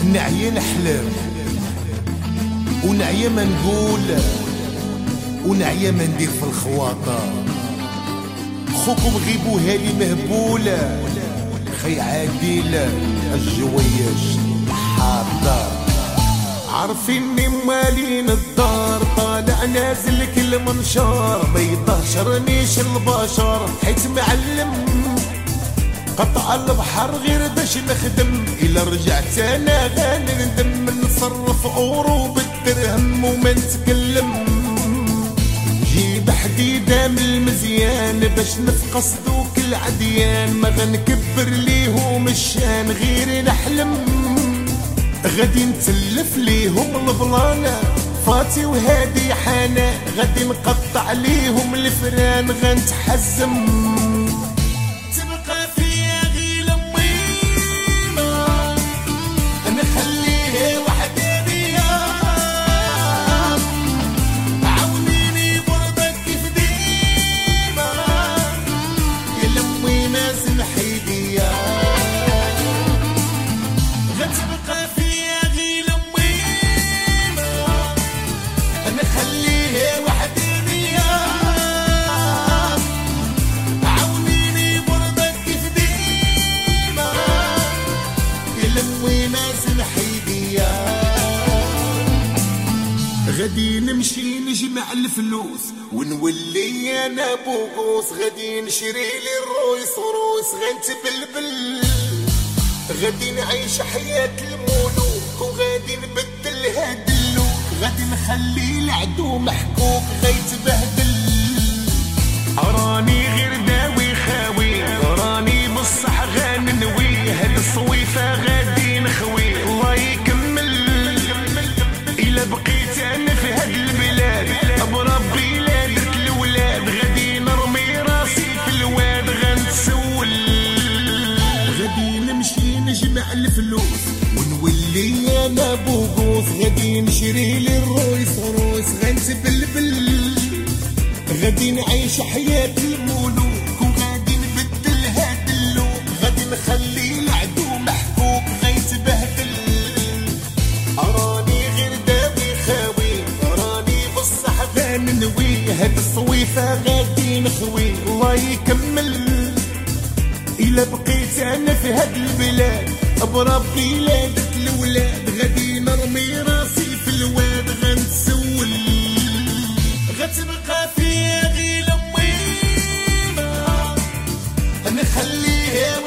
نعيا نحلم ونعيا ما نقول ونعيا ما ندير في الخواطر. خوكم غيبو هالي مهبولة خي عادل الجويش حاضر. عارفيني مالين الدار طالع نازل كل منشار ما يطهشرنيش البشر حيت معلم قطع البحر غير باش نخدم. إلا رجعت انا غاني ندم نصرف اورو بالدرهم وما نتكلم. جيب حديدة من المزيان باش نفقص ذوك العديان ما غنكبر ليهم الشان غير نحلم. غادي نتلف ليهم البلانة فاتي وهادي حانا غادي نقطع ليهم الفران غنتحزم. تبقى فيا غير اميمة انا خليها وحدانية عاونيني برضك كيف ديما يا لمي ناس الحيدية. غتبقى فيا غير اميمة انا خليها وحدانية عاونيني برضك كيف ديما يا لمي ناس الحيدية. غادي نمشي نجمع الفلوس ونولي انا بوغوس غادي نشري لي الرويس رويس غنتبلبل. غادي نعيش حياة الملوك وغادي نبدل هاد اللوك غادي نخلي العدو محكوك غيتبهدل. راني غير داوي خاوي راني بصح غننوي هاد الصويفة غادي نخوي الله يكمل. إلا بقيت أنا في هاد البلاد بربي لا درت الولاد غادي نرمي راسي في الواد غنتسول. غادي نمشي نجمع الفلوس ونولي انا بوغوس غادي نشري لي الرويس رويس غنتبلبل. غادي نعيش حياة الملوك وغادي نبدل هاد اللوك غادي نخلي العدو محكوك غيتبهدل. راني غير داوي خاوي راني بصح غننوي هاد الصويفة غادي نخوي الله يكمل. إلا بقيت أنا في هاد البلاد بربي لا درت الولاد غادي نرمي راسي في الواد غنتسول. غتبقى فيا غير اميمة انا خليها